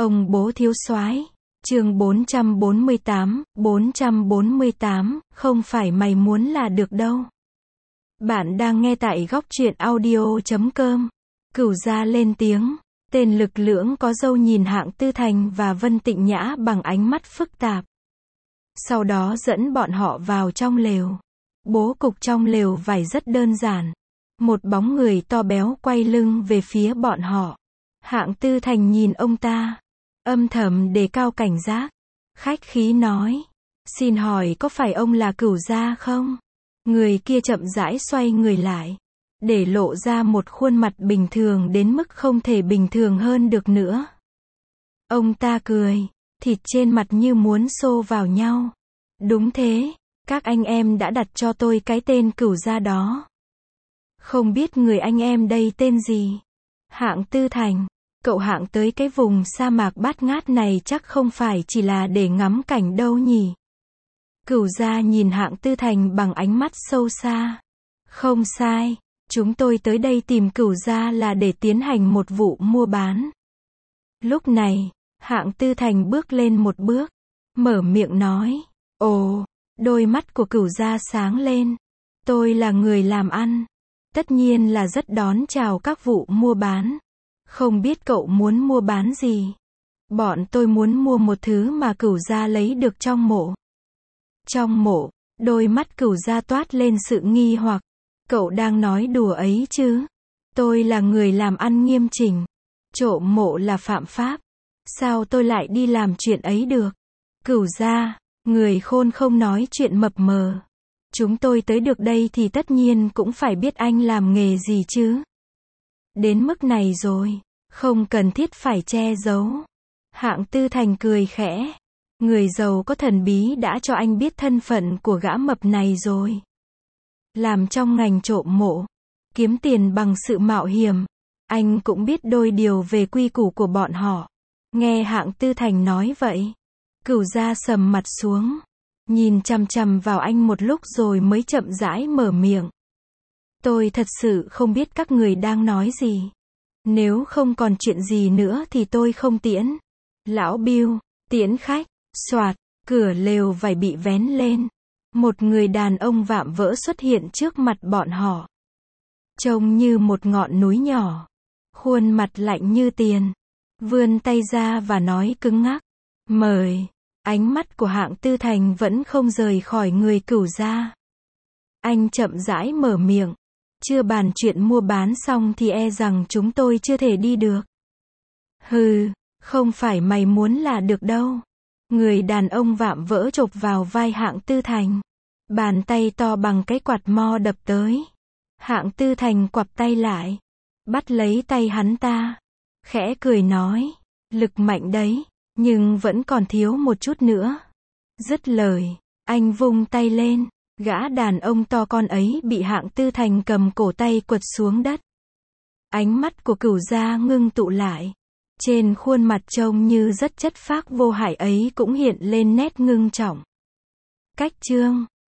Ông bố thiếu soái. Chương 448, không phải mày muốn là được đâu. Bạn đang nghe tại góc truyện audio.com. Cửu gia lên tiếng. Tên lực lưỡng có râu nhìn Hạng Tư Thành và Vân Tịnh Nhã bằng ánh mắt phức tạp. Sau đó dẫn bọn họ vào trong lều. Bố cục trong lều vải rất đơn giản. Một bóng người to béo quay lưng về phía bọn họ. Hạng Tư Thành nhìn ông ta, âm thầm đề cao cảnh giác. Khách khí nói, xin hỏi có phải ông là Cửu gia không? Người kia chậm rãi xoay người lại, để lộ ra một khuôn mặt bình thường đến mức không thể bình thường hơn được nữa. Ông ta cười, thịt trên mặt như muốn xô vào nhau. Đúng thế, các anh em đã đặt cho tôi cái tên Cửu gia đó. Không biết người anh em đây tên gì? Hạng Tư Thành, cậu Hạng tới cái vùng sa mạc bát ngát này chắc không phải chỉ là để ngắm cảnh đâu nhỉ? Cửu gia nhìn Hạng Tư Thành bằng ánh mắt sâu xa. Không sai, chúng tôi tới đây tìm Cửu gia là để tiến hành một vụ mua bán. Lúc này, Hạng Tư Thành bước lên một bước, mở miệng nói. Ồ, đôi mắt của Cửu gia sáng lên. Tôi là người làm ăn, tất nhiên là rất đón chào các vụ mua bán. Không biết cậu muốn mua bán gì? Bọn tôi muốn mua một thứ mà Cửu gia lấy được trong mộ. Trong mộ, đôi mắt Cửu gia toát lên sự nghi hoặc. Cậu đang nói đùa ấy chứ? Tôi là người làm ăn nghiêm chỉnh. Trộm mộ là phạm pháp. Sao tôi lại đi làm chuyện ấy được? Cửu gia, người khôn không nói chuyện mập mờ. Chúng tôi tới được đây thì tất nhiên cũng phải biết anh làm nghề gì chứ. Đến mức này rồi, không cần thiết phải che giấu. Hạng Tư Thành cười khẽ. Người giàu có thần bí đã cho anh biết thân phận của gã mập này rồi. Làm trong ngành trộm mộ, kiếm tiền bằng sự mạo hiểm. Anh cũng biết đôi điều về quy củ của bọn họ. Nghe Hạng Tư Thành nói vậy, Cửu gia sầm mặt xuống, nhìn chằm chằm vào anh một lúc rồi mới chậm rãi mở miệng. Tôi thật sự không biết các người đang nói gì. Nếu không còn chuyện gì nữa thì tôi không tiễn. Lão Bill, tiễn khách. Soạt, cửa lều vải bị vén lên. Một người đàn ông vạm vỡ xuất hiện trước mặt bọn họ. Trông như một ngọn núi nhỏ. Khuôn mặt lạnh như tiền. Vươn tay ra và nói cứng ngắc. Mời. Ánh mắt của Hạng Tư Thành vẫn không rời khỏi người Cửu gia. Anh chậm rãi mở miệng. Chưa bàn chuyện mua bán xong thì e rằng chúng tôi chưa thể đi được. Hừ, không phải mày muốn là được đâu. Người đàn ông vạm vỡ chộp vào vai Hạng Tư Thành. Bàn tay to bằng cái quạt mo đập tới. Hạng Tư Thành quặp tay lại, bắt lấy tay hắn ta, khẽ cười nói, lực mạnh đấy, nhưng vẫn còn thiếu một chút nữa. Dứt lời, anh vung tay lên, gã đàn ông to con ấy bị Hạng Tư Thành cầm cổ tay quật xuống đất. Ánh mắt của Cửu gia ngưng tụ lại. Trên khuôn mặt trông như rất chất phác vô hại ấy cũng hiện lên nét ngưng trọng. Cách chương